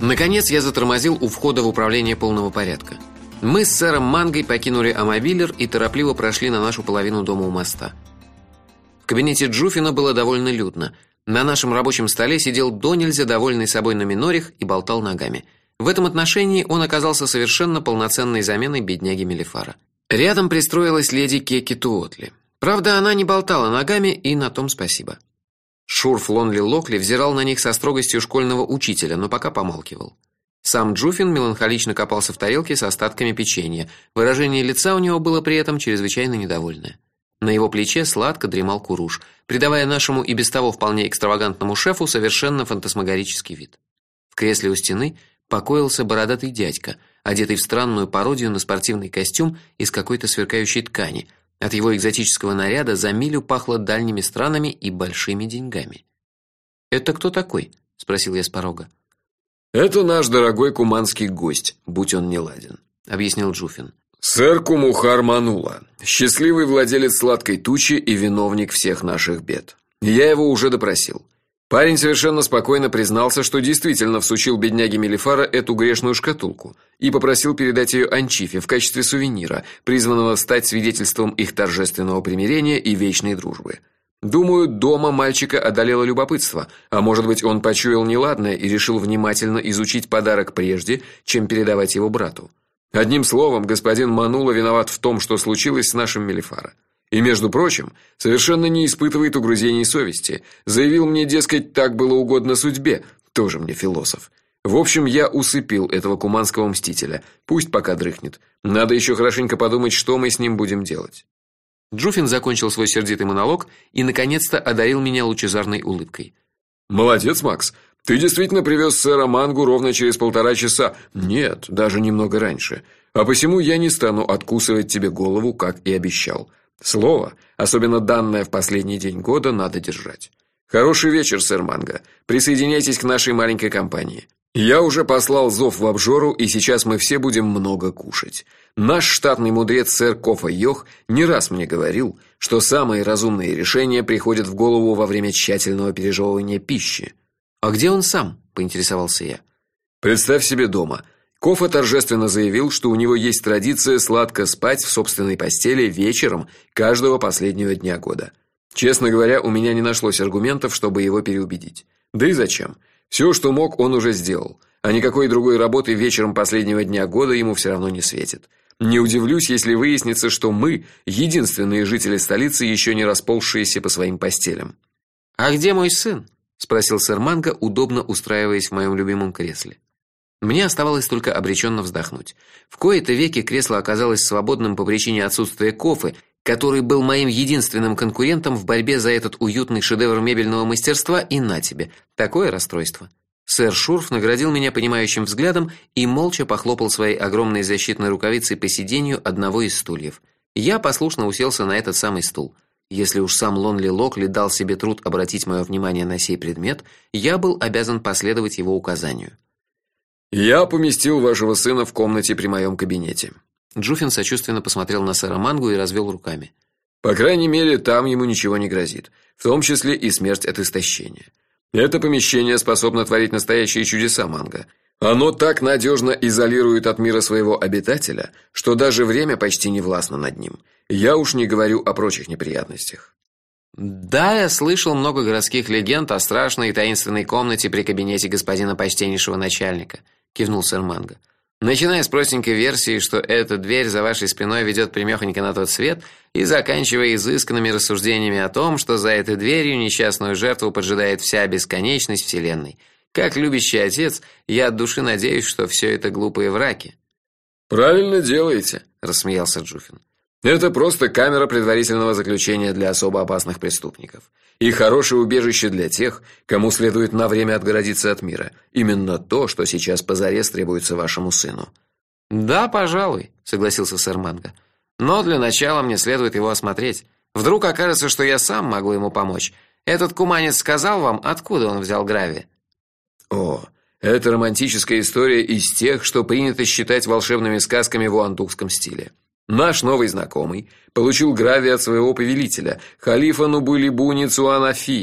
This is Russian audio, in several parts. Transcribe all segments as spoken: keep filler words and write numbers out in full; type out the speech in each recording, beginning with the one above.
Наконец я затормозил у входа в управление полного порядка. Мы с сэром Мангой покинули Амобилер и торопливо прошли на нашу половину дома у моста. В кабинете Джуфина было довольно людно. На нашем рабочем столе сидел донельзя довольный собой Номинорих и болтал ногами. В этом отношении он оказался совершенно полноценной заменой бедняги Мелифара. Рядом пристроилась леди Кеки Туотли. Правда, она не болтала ногами, и на том спасибо. Шурф Лонли Локли взирал на них со строгостью школьного учителя, но пока помалкивал. Сам Джуфин меланхолично копался в тарелке с остатками печенья. Выражение лица у него было при этом чрезвычайно недовольное. На его плече сладко дремал Куруш, придавая нашему и без того вполне экстравагантному шефу совершенно фантасмагорический вид. В кресле у стены покоился бородатый дядька, одетый в странную пародию на спортивный костюм из какой-то сверкающей ткани. От его экзотического наряда за милю пахло дальними странами и большими деньгами. "Это кто такой?" спросил я с порога. "Это наш дорогой куманский гость, будь он неладен", объяснил Джуфин. "Сэр Кумухар Манула, счастливый владелец сладкой тучи и виновник всех наших бед. Я его уже допросил. Парень совершенно спокойно признался, что действительно всучил бедняге Мелифара эту грешную шкатулку и попросил передать ее Анчифе в качестве сувенира, призванного стать свидетельством их торжественного примирения и вечной дружбы. Думаю, дома мальчика одолело любопытство, а может быть, он почуял неладное и решил внимательно изучить подарок прежде, чем передавать его брату. Одним словом, господин Манула виноват в том, что случилось с нашим Мелифара. И, между прочим, совершенно не испытывает угрызений совести. Заявил мне, дескать, так было угодно судьбе. Тоже мне философ. В общем, я усыпил этого куманского мстителя. Пусть пока дрыхнет. Надо еще хорошенько подумать, что мы с ним будем делать". Джуфин закончил свой сердитый монолог и наконец-то одарил меня лучезарной улыбкой. "Молодец, Макс. Ты действительно привез сэра Мангу ровно через полтора часа. Нет, даже немного раньше. А посему я не стану откусывать тебе голову, как и обещал. Слово, особенно данное в последний день года, надо держать. Хороший вечер, сэр Манго. Присоединяйтесь к нашей маленькой компании. Я уже послал зов в обжору, и сейчас мы все будем много кушать. Наш штатный мудрец сэр Кофа Йох не раз мне говорил, что самые разумные решения приходят в голову во время тщательного пережевывания пищи". "А где он сам?" поинтересовался я. "Представь себе дома. Кофа торжественно заявил, что у него есть традиция сладко спать в собственной постели вечером каждого последнего дня года. Честно говоря, у меня не нашлось аргументов, чтобы его переубедить. Да и зачем? Все, что мог, он уже сделал, а никакой другой работы вечером последнего дня года ему все равно не светит. Не удивлюсь, если выяснится, что мы единственные жители столицы, еще не расползшиеся по своим постелям". "А где мой сын?" спросил сэр Манго, удобно устраиваясь в моем любимом кресле. Мне оставалось только обреченно вздохнуть. В кои-то веки кресло оказалось свободным по причине отсутствия Кофы, который был моим единственным конкурентом в борьбе за этот уютный шедевр мебельного мастерства, и на тебе. Такое расстройство. Сэр Шурф наградил меня понимающим взглядом и молча похлопал своей огромной защитной рукавицей по сиденью одного из стульев. Я послушно уселся на этот самый стул. Если уж сам Лонли Локли дал себе труд обратить мое внимание на сей предмет, я был обязан последовать его указанию. "Я поместил вашего сына в комнате при моем кабинете". Джуфин сочувственно посмотрел на сэра Мангу и развел руками. "По крайней мере, там ему ничего не грозит, в том числе и смерть от истощения. Это помещение способно творить настоящие чудеса, Манго. Оно так надежно изолирует от мира своего обитателя, что даже время почти не властно над ним. Я уж не говорю о прочих неприятностях". "Да, я слышал много городских легенд о страшной и таинственной комнате при кабинете господина почтеннейшего начальника", кивнул сэр Манго. "Начиная с простенькой версии, что эта дверь за вашей спиной ведет прямёхонько на тот свет, и заканчивая изысканными рассуждениями о том, что за этой дверью несчастную жертву поджидает вся бесконечность вселенной. Как любящий отец, я от души надеюсь, что все это глупые враки". "Правильно делаете", рассмеялся Джуфин. "Это просто камера предварительного заключения для особо опасных преступников. И хорошее убежище для тех, кому следует на время отгородиться от мира. Именно то, что сейчас позарез требуется вашему сыну". "Да, пожалуй", согласился сэр Манго. "Но для начала мне следует его осмотреть. Вдруг окажется, что я сам могу ему помочь. Этот куманец сказал вам, откуда он взял гравий?" "О, это романтическая история из тех, что принято считать волшебными сказками в уандукском стиле. Наш новый знакомый получил гравий от своего повелителя, халифа Нубулибу Ницуанафии.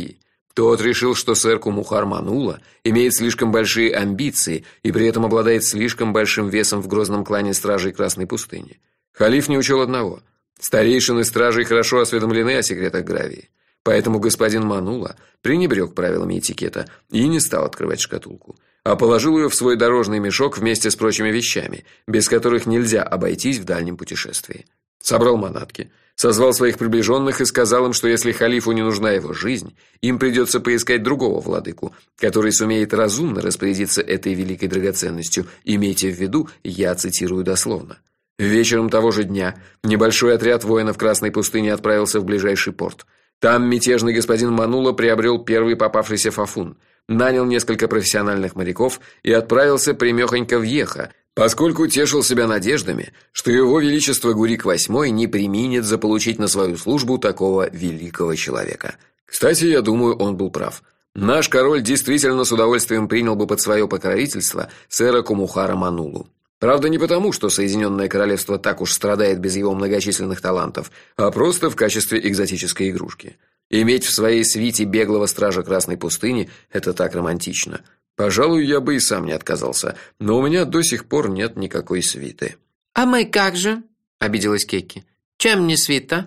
Тот решил, что сэр Кумухар Манула имеет слишком большие амбиции и при этом обладает слишком большим весом в грозном клане стражей Красной пустыни. Халиф не учел одного: старейшины стражей хорошо осведомлены о секретах Гравии. Поэтому господин Манула пренебрег правилами этикета и не стал открывать шкатулку, а положил ее в свой дорожный мешок вместе с прочими вещами, без которых нельзя обойтись в дальнем путешествии. Собрал манатки, созвал своих приближенных и сказал им, что если халифу не нужна его жизнь, им придется поискать другого владыку, который сумеет разумно распорядиться этой великой драгоценностью. Имейте в виду, я цитирую дословно: вечером того же дня небольшой отряд воинов Красной пустыни отправился в ближайший порт. Там мятежный господин Манула приобрел первый попавшийся фафун, нанял несколько профессиональных моряков и отправился прямёхонько в Еха, поскольку тешил себя надеждами, что его величество Гурик восьмой не преминет заполучить на свою службу такого великого человека. Кстати, я думаю, он был прав. Наш король действительно с удовольствием принял бы под свое покровительство сэра Кумухара Манулу. Правда, не потому, что Соединенное Королевство так уж страдает без его многочисленных талантов, а просто в качестве экзотической игрушки. Иметь в своей свите беглого стража Красной пустыни – это так романтично. Пожалуй, я бы и сам не отказался, но у меня до сих пор нет никакой свиты. А мы как же? Обиделась Кекки. Чем не свита?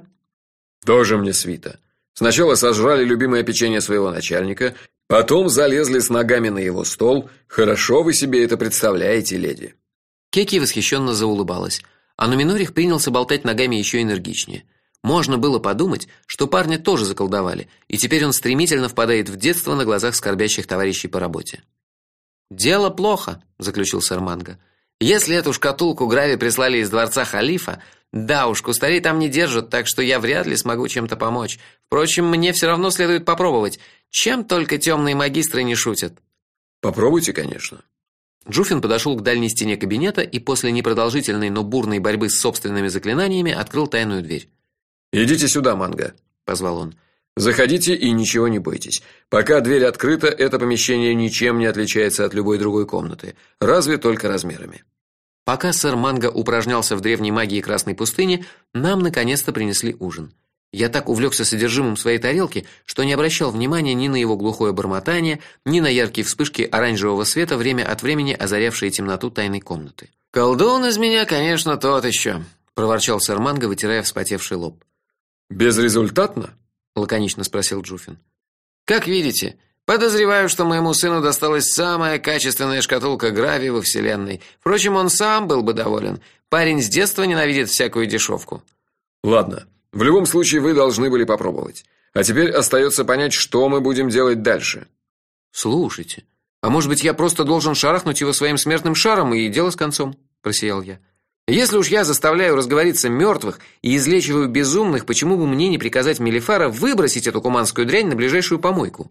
Тоже мне свита. Сначала сожрали любимое печенье своего начальника, потом залезли с ногами на его стол. Хорошо вы себе это представляете, леди. Кекки восхищенно заулыбалась, а Нуминорих принялся болтать ногами еще энергичнее. Можно было подумать, что парня тоже заколдовали, и теперь он стремительно впадает в детство на глазах скорбящих товарищей по работе. Дело плохо, заключил сэр Манго. Если эту шкатулку Грави прислали из дворца халифа, да уж, кустарей там не держат, так что я вряд ли смогу чем-то помочь. Впрочем, мне все равно следует попробовать. Чем только темные магистры не шутят. Попробуйте, конечно. Джуфин подошел к дальней стене кабинета и после непродолжительной, но бурной борьбы с собственными заклинаниями открыл тайную дверь. Идите сюда, Манго, позвал он. Заходите и ничего не бойтесь. Пока дверь открыта, это помещение ничем не отличается от любой другой комнаты, разве только размерами. Пока сэр Манго упражнялся в древней магии Красной пустыни, нам наконец-то принесли ужин. Я так увлекся содержимым своей тарелки, что не обращал внимания ни на его глухое бормотание, ни на яркие вспышки оранжевого света, время от времени озарявшие темноту тайной комнаты. Колдун из меня, конечно, тот еще, проворчал сэр Манго, вытирая вспотевший лоб. Безрезультатно? Лаконично спросил Джуфин. Как видите, подозреваю, что моему сыну досталась самая качественная шкатулка Грави во вселенной. Впрочем, он сам был бы доволен. Парень с детства ненавидит всякую дешевку. Ладно. В любом случае вы должны были попробовать. А теперь остается понять, что мы будем делать дальше. Слушайте, а может быть, я просто должен шарахнуть его своим смертным шаром и дело с концом, просиял я. Если уж я заставляю разговориться мертвых и излечиваю безумных, почему бы мне не приказать Мелифара выбросить эту куманскую дрянь на ближайшую помойку?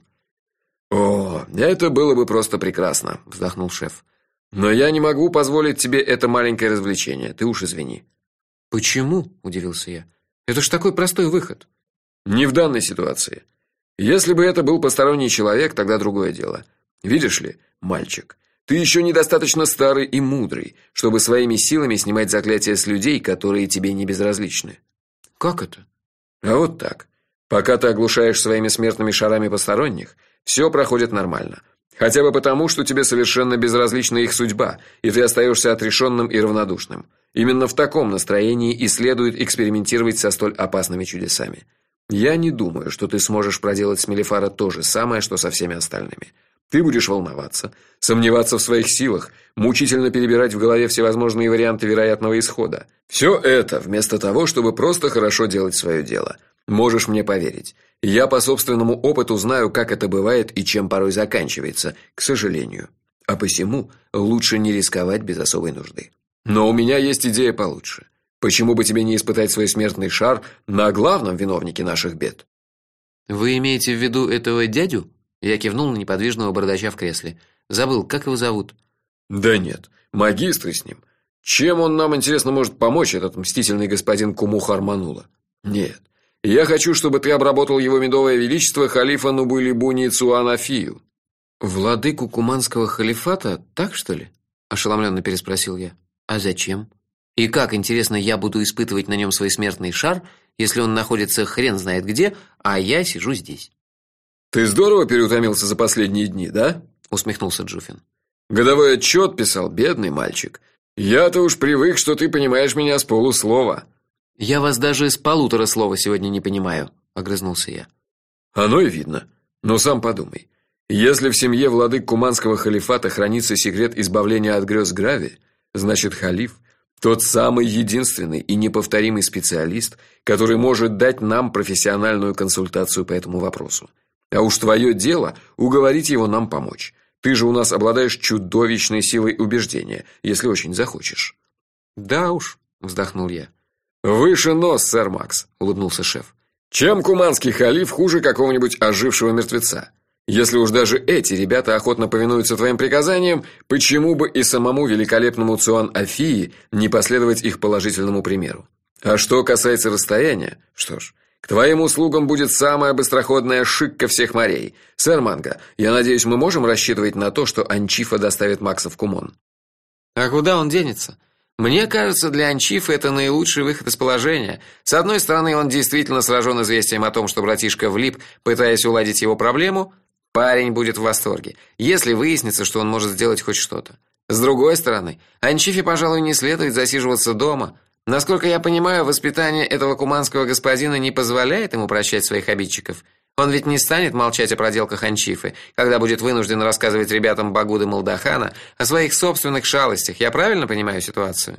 О, это было бы просто прекрасно, вздохнул шеф. Но я не могу позволить тебе это маленькое развлечение. Ты уж извини. Почему? Удивился я. Это ж такой простой выход. Не в данной ситуации. Если бы это был посторонний человек, тогда другое дело. Видишь ли, мальчик, ты еще недостаточно старый и мудрый, чтобы своими силами снимать заклятия с людей, которые тебе не безразличны. Как это? А вот так. Пока ты оглушаешь своими смертными шарами посторонних, все проходит нормально. Хотя бы потому, что тебе совершенно безразлична их судьба, и ты остаешься отрешенным и равнодушным. Именно в таком настроении и следует экспериментировать со столь опасными чудесами. Я не думаю, что ты сможешь проделать с Мелифара то же самое, что со всеми остальными. Ты будешь волноваться, сомневаться в своих силах, мучительно перебирать в голове всевозможные варианты вероятного исхода. Все это вместо того, чтобы просто хорошо делать свое дело. Можешь мне поверить. Я по собственному опыту знаю, как это бывает и чем порой заканчивается, к сожалению. А посему лучше не рисковать без особой нужды. Но у меня есть идея получше. Почему бы тебе не испытать свой смертный шар на главном виновнике наших бед? Вы имеете в виду этого дядю? Я кивнул на неподвижного бородача в кресле. Забыл, как его зовут? Да нет, магистры с ним. Чем он нам, интересно, может помочь, этот мстительный господин Кумухар Манула? Нет. Я хочу, чтобы ты обработал его медовое величество халифа Нубули-Буни Цуанафию. Владыку куманского халифата, так что ли? Ошеломленно переспросил я. А зачем? И как, интересно, я буду испытывать на нем свой смертный шар, если он находится хрен знает где, а я сижу здесь? Ты здорово переутомился за последние дни, да? Усмехнулся Джуфин. Годовой отчет писал, бедный мальчик. Я-то уж привык, что ты понимаешь меня с полуслова. Я вас даже из полутора слова сегодня не понимаю, огрызнулся я. Оно и видно. Но сам подумай. Если в семье владык Куманского халифата хранится секрет избавления от грез Грави, значит, халиф тот самый единственный и неповторимый специалист, который может дать нам профессиональную консультацию по этому вопросу. А уж твое дело уговорить его нам помочь. Ты же у нас обладаешь чудовищной силой убеждения, если очень захочешь. Да уж, вздохнул я. Выше нос, сэр Макс, улыбнулся шеф. Чем куманский халиф хуже какого-нибудь ожившего мертвеца? Если уж даже эти ребята охотно повинуются твоим приказаниям, почему бы и самому великолепному Цуан Афии не последовать их положительному примеру? А что касается расстояния, что ж, к твоим услугам будет самая быстроходная шикка всех морей. Сэр Манго, я надеюсь, мы можем рассчитывать на то, что Анчифа доставит Макса в Кумон. А куда он денется? Мне кажется, для Анчифы это наилучший выход из положения. С одной стороны, он действительно сражен известием о том, что братишка влип, пытаясь уладить его проблему. Парень будет в восторге, если выяснится, что он может сделать хоть что-то. С другой стороны, Анчифе, пожалуй, не следует засиживаться дома. Насколько я понимаю, воспитание этого куманского господина не позволяет ему прощать своих обидчиков. Он ведь не станет молчать о проделках Анчифы, когда будет вынужден рассказывать ребятам Багуды Молдахана о своих собственных шалостях. Я правильно понимаю ситуацию?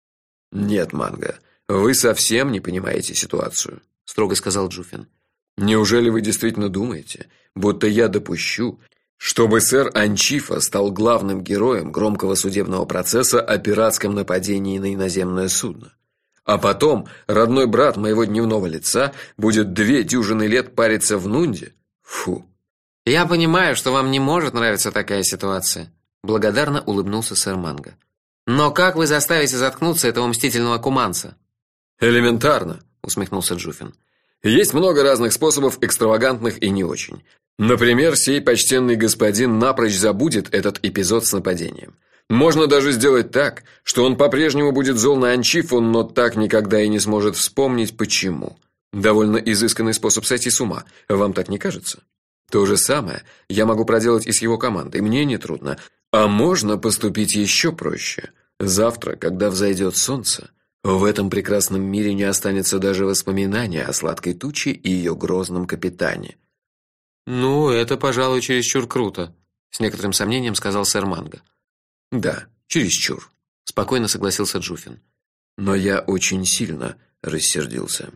Нет, Манго, вы совсем не понимаете ситуацию, строго сказал Джуфин. Неужели вы действительно думаете, будто я допущу, чтобы сэр Анчифа стал главным героем громкого судебного процесса о пиратском нападении на иноземное судно? А потом родной брат моего дневного лица будет две дюжины лет париться в Нунде? Фу. Я понимаю, что вам не может нравиться такая ситуация, благодарно улыбнулся сэр Манго. Но как вы заставите заткнуться этого мстительного куманца? Элементарно, усмехнулся Джуфин. Есть много разных способов, экстравагантных и не очень. Например, сей почтенный господин напрочь забудет этот эпизод с нападением. Можно даже сделать так, что он по-прежнему будет зол на Анчифу, но так никогда и не сможет вспомнить почему. Довольно изысканный способ сойти с ума. Вам так не кажется? То же самое я могу проделать и с его командой. Мне не трудно. А можно поступить еще проще. Завтра, когда взойдет солнце, в этом прекрасном мире не останется даже воспоминания о сладкой туче и ее грозном капитане. Ну, это, пожалуй, чересчур круто, с некоторым сомнением сказал сэр Манго. Да, чересчур, спокойно согласился Джуфин. Но я очень сильно рассердился.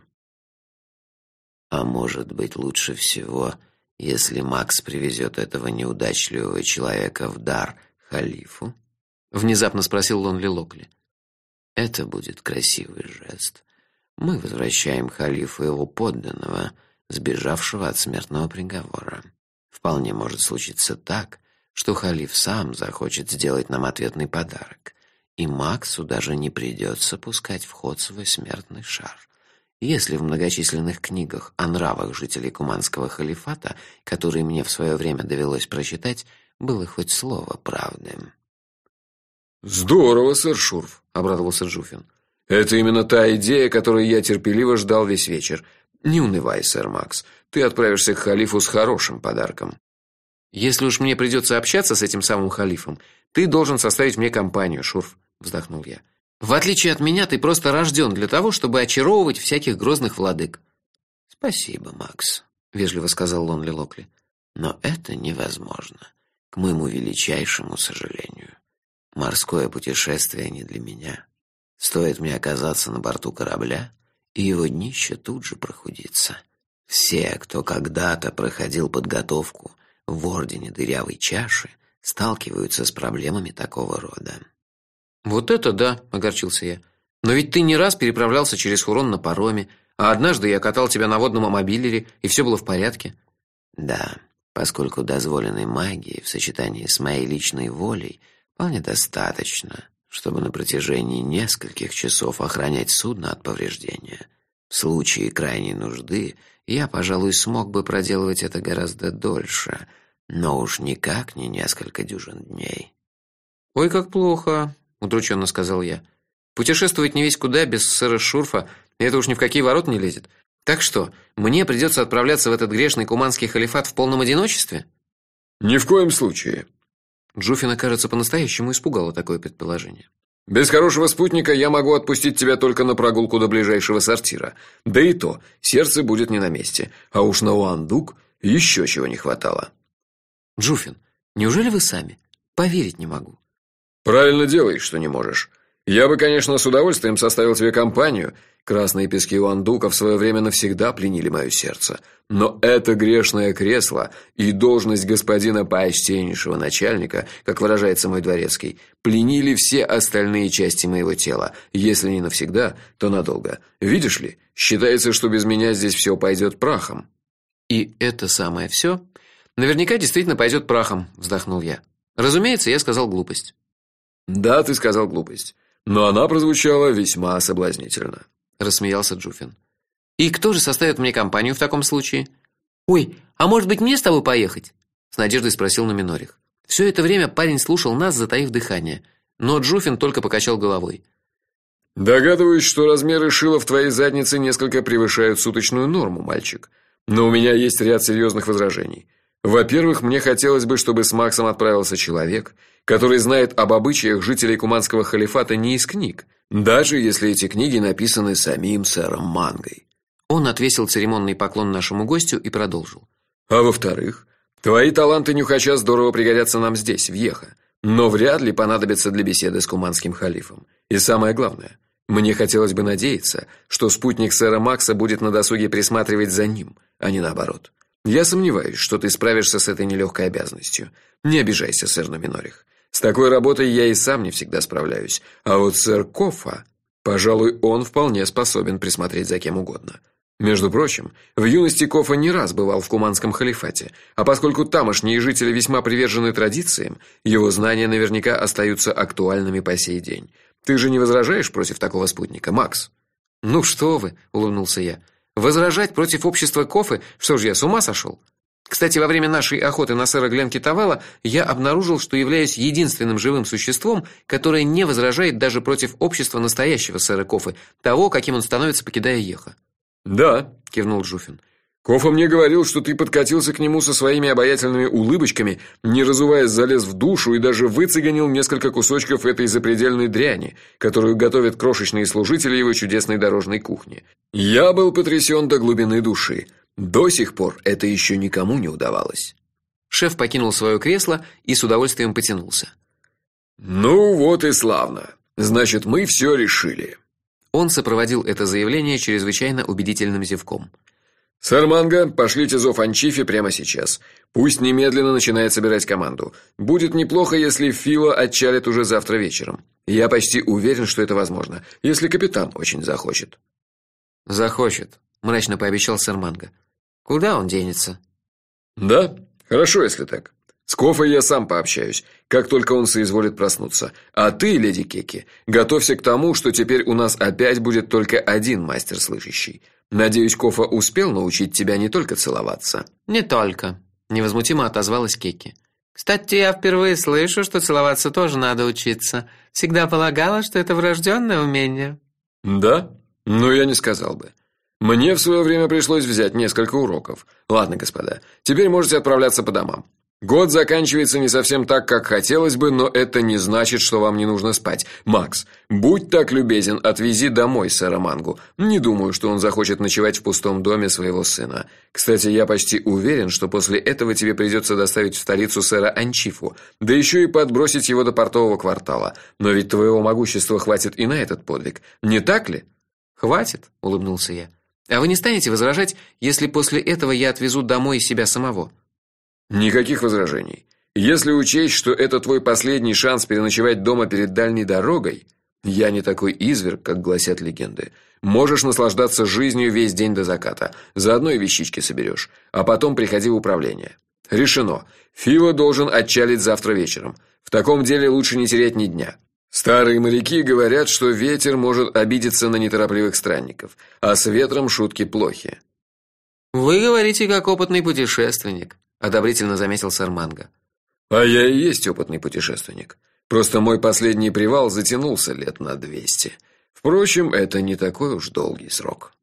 А может быть, лучше всего, если Макс привезет этого неудачливого человека в дар халифу? Внезапно спросил Лонли Локли. Это будет красивый жест. Мы возвращаем халифу его подданного, сбежавшего от смертного приговора. Вполне может случиться так, что халиф сам захочет сделать нам ответный подарок, и Максу даже не придется пускать в ход свой смертный шар. Если в многочисленных книгах о нравах жителей Куманского халифата, которые мне в свое время довелось прочитать, было хоть слово правды. Здорово, сэр Шурф, обрадовался Джуфин. Это именно та идея, которую я терпеливо ждал весь вечер. Не унывай, сэр Макс. Ты отправишься к халифу с хорошим подарком. Если уж мне придется общаться с этим самым халифом, ты должен составить мне компанию, Шурф, вздохнул я. В отличие от меня, ты просто рожден для того, чтобы очаровывать всяких грозных владык. Спасибо, Макс, вежливо сказал Лонли Локли. Но это невозможно, к моему величайшему сожалению. Морское путешествие не для меня. Стоит мне оказаться на борту корабля, и его днище тут же прохудится. Все, кто когда-то проходил подготовку в ордене Дырявой Чаши, сталкиваются с проблемами такого рода. Вот это да, огорчился я. Но ведь ты не раз переправлялся через Хурон на пароме, а однажды я катал тебя на водном мобилере, и все было в порядке. Да, поскольку дозволенной магии в сочетании с моей личной волей вполне достаточно, чтобы на протяжении нескольких часов охранять судно от повреждения. В случае крайней нужды я, пожалуй, смог бы проделывать это гораздо дольше, но уж никак не несколько дюжин дней. Ой, как плохо, удрученно сказал я. Путешествовать не весть куда без сэра Шурфа, это уж ни в какие ворота не лезет. Так что, мне придется отправляться в этот грешный куманский халифат в полном одиночестве? Ни в коем случае. Джуфина, кажется, по-настоящему испугало такое предположение. Без хорошего спутника я могу отпустить тебя только на прогулку до ближайшего сортира. Да и то, сердце будет не на месте, а уж на Уандук еще чего не хватало. Джуфин, неужели вы сами? Поверить не могу. Правильно делаешь, что не можешь. Я бы, конечно, с удовольствием составил тебе компанию. Красные пески Уандука в свое время навсегда пленили мое сердце. Но это грешное кресло и должность господина почтеннейшего начальника, как выражается мой дворецкий, пленили все остальные части моего тела. Если не навсегда, то надолго. Видишь ли, считается, что без меня здесь все пойдет прахом. И это самое все наверняка действительно пойдет прахом, вздохнул я. Разумеется, я сказал глупость. Да, ты сказал глупость, но она прозвучала весьма соблазнительно, рассмеялся Джуфин. И кто же составит мне компанию в таком случае? Ой, а может быть, мне с тобой поехать? С надеждой спросил Нуминорих. Все это время парень слушал нас, затаив дыхание, но Джуфин только покачал головой. Догадываюсь, что размеры шила в твоей заднице несколько превышают суточную норму, мальчик. Но у меня есть ряд серьезных возражений. Во-первых, мне хотелось бы, чтобы с Максом отправился человек, который знает об обычаях жителей куманского халифата не из книг, даже если эти книги написаны самим сэром Мангой. Он отвесил церемонный поклон нашему гостю и продолжил. А во-вторых, твои таланты нюхача здорово пригодятся нам здесь, в Йеха, но вряд ли понадобятся для беседы с куманским халифом. И самое главное, мне хотелось бы надеяться, что спутник сэра Макса будет на досуге присматривать за ним, а не наоборот. Я сомневаюсь, что ты справишься с этой нелегкой обязанностью. Не обижайся, сэр Нуминорих. С такой работой я и сам не всегда справляюсь, а вот сэр Кофа, пожалуй, он вполне способен присмотреть за кем угодно. Между прочим, в юности Кофа не раз бывал в куманском халифате, а поскольку тамошние жители весьма привержены традициям, его знания наверняка остаются актуальными по сей день. Ты же не возражаешь против такого спутника, Макс? Ну что вы, улыбнулся я. Возражать против общества Кофы? Что ж, я с ума сошел? Кстати, во время нашей охоты на сэра Гленкитавелла я обнаружил, что являюсь единственным живым существом, которое не возражает даже против общества настоящего сэра Кофы, того, каким он становится, покидая Йеха. Да, кивнул Джуфин. Кофа мне говорил, что ты подкатился к нему со своими обаятельными улыбочками, не разуваясь, залез в душу и даже выцеганил несколько кусочков этой запредельной дряни, которую готовят крошечные служители его чудесной дорожной кухни. Я был потрясен до глубины души. До сих пор это еще никому не удавалось. Шеф покинул свое кресло и с удовольствием потянулся. Ну вот и славно. Значит, мы все решили. Он сопроводил это заявление чрезвычайно убедительным зевком. Сэр Манго, пошлите зов Анчифе прямо сейчас. Пусть немедленно начинает собирать команду. Будет неплохо, если Фила отчалит уже завтра вечером. Я почти уверен, что это возможно, если капитан очень захочет. Захочет, мрачно пообещал сэр Манго. Куда он денется? Да, хорошо, если так. С Кофой я сам пообщаюсь, как только он соизволит проснуться. А ты, леди Кеки, готовься к тому, что теперь у нас опять будет только один мастер слышащий. Надеюсь, Кофа успел научить тебя не только целоваться. Не только, невозмутимо отозвалась Кеки. Кстати, я впервые слышу, что целоваться тоже надо учиться. Всегда полагала, что это врожденное умение. Да? Но я не сказал бы. Мне в свое время пришлось взять несколько уроков. Ладно, господа, теперь можете отправляться по домам. Год заканчивается не совсем так, как хотелось бы, но это не значит, что вам не нужно спать. Макс, будь так любезен, отвези домой сэра Мангу. Не думаю, что он захочет ночевать в пустом доме своего сына. Кстати, я почти уверен, что после этого тебе придется доставить в столицу сэра Анчифу, да еще и подбросить его до портового квартала. Но ведь твоего могущества хватит и на этот подвиг, не так ли? Хватит, улыбнулся я. А вы не станете возражать, если после этого я отвезу домой себя самого? Никаких возражений. Если учесть, что это твой последний шанс переночевать дома перед дальней дорогой, я не такой изверг, как гласят легенды. Можешь наслаждаться жизнью весь день до заката. Заодно и вещички соберешь, а потом приходи в управление. Решено. Фила должен отчалить завтра вечером. В таком деле лучше не терять ни дня. Старые моряки говорят, что ветер может обидеться на неторопливых странников, а с ветром шутки плохи. Вы говорите как опытный путешественник, одобрительно заметил сэр Манго. А я и есть опытный путешественник. Просто мой последний привал затянулся лет на двести. Впрочем, это не такой уж долгий срок.